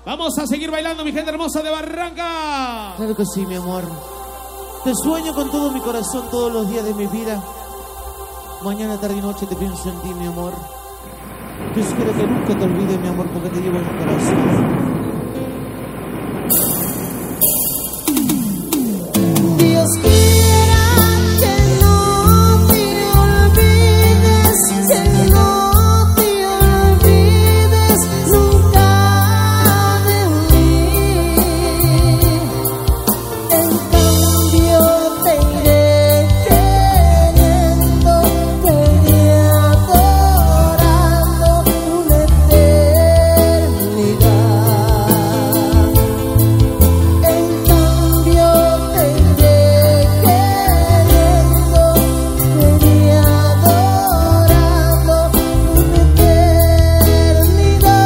Vamos a seguir bailando, mi gente hermosa de Barranca. Claro que sí, mi amor. Te sueño con todo mi corazón todos los días de mi vida. Mañana, tarde y noche te pienso en ti, mi amor. Yo espero que nunca te olvides, mi amor, porque te llevo en mi corazón. Dios quiera que no te olvides, que no te olvides nunca de mí. En cambio te iré queriendo, te iré adorando una eternidad. En cambio te iré queriendo, te iré adorando una eternidad.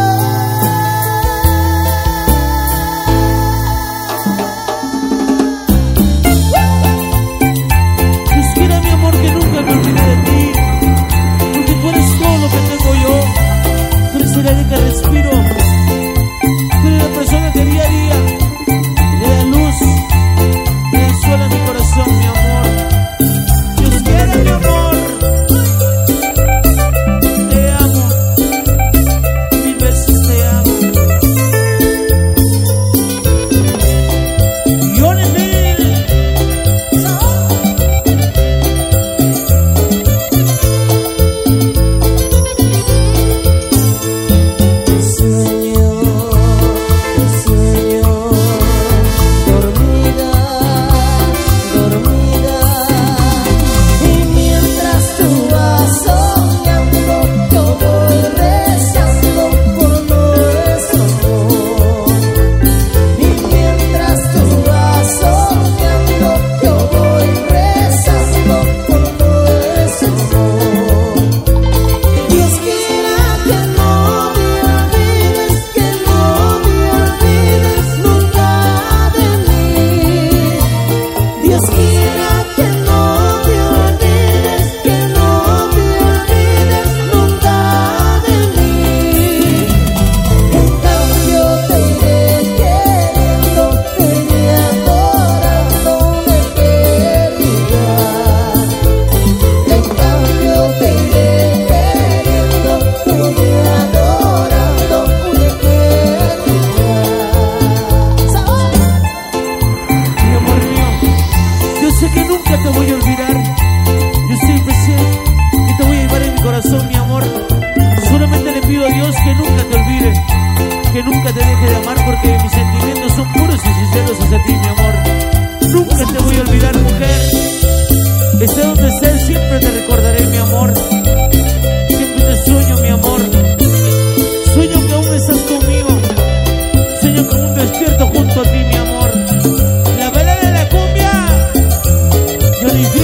Dios quiera, mi amor, que nunca me olvide de ti, porque tú eres todo lo que tengo yo. Tú eres el aire que respiro. Tú eres la persona que día a día le da luz, le da suelo a mi corazón, mi amor. Dios quiera, mi amor. Te amo. Mil veces te amo. Yo en mí. Sueño, dormida, dormida. Y mientras tú vas soñando, yo voy rezando por nuestro amor. Y mientras tú vas soñando, yo voy rezando por nuestro amor. Dios quiera que no te olvides, que no te olvides nunca de mí. Dios quiera que no te olvides, que no te olvides nunca de mí. En cambio te iré queriendo, te iré adorando una eternidad. En cambio te iré queriendo, te iré adorando una eternidad. Mi amor mío, yo sé que nunca te voy a olvidar. Yo siempre sé que te voy a llevar en mi corazón, mi amor. Solamente le pido a Dios que nunca te olvide, que nunca te deje de amar, porque mis sentimientos son puros y sinceros hacia ti, mi amor. Nunca te voy a olvidar, mujer. Esté donde estés, siempre te recordaré, mi amor. Siempre te sueño, mi amor. Sueño que aún estás conmigo. Sueño que aún despierto junto a ti, mi amor. La vela de la cumbia. Johnny D.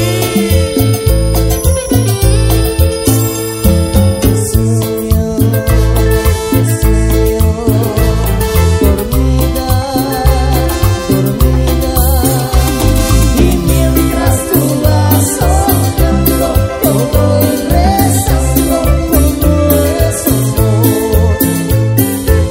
Sueño, dormida, dormida. Y mientras tú vas soñando, yo voy rezando por nuestro amor.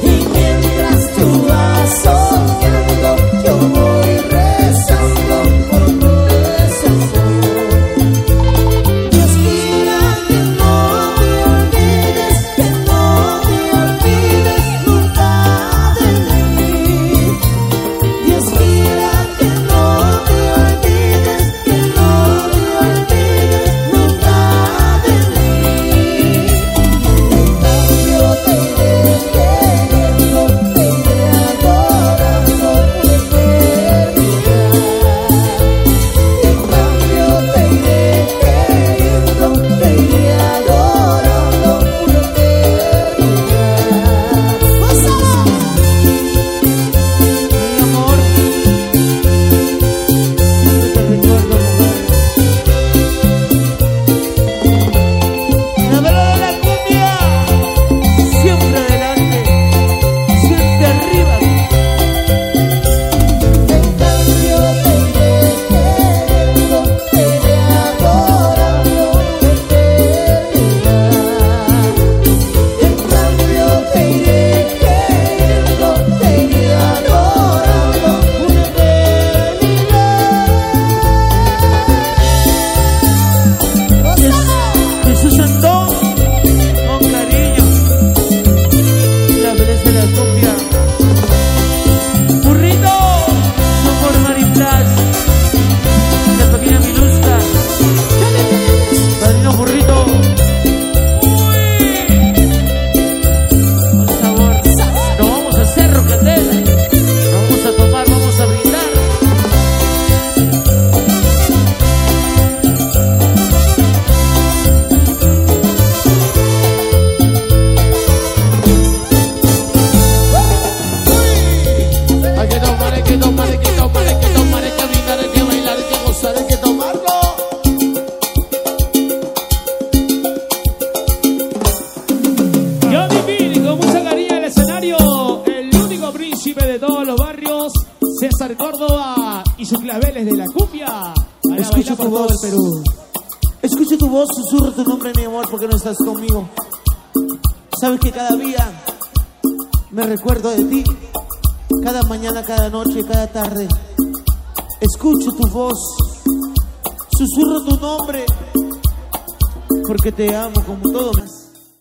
de todos los barrios, César Córdoba y sus claveles de la cumbia. Para Escucho bailar tu por todo voz. el Perú. Escucho tu voz, susurro tu nombre, mi amor, porque no estás conmigo. Sabes que cada día me recuerdo de ti, cada mañana, cada noche, cada tarde. Escucho tu voz, susurro tu nombre, porque te amo como todo.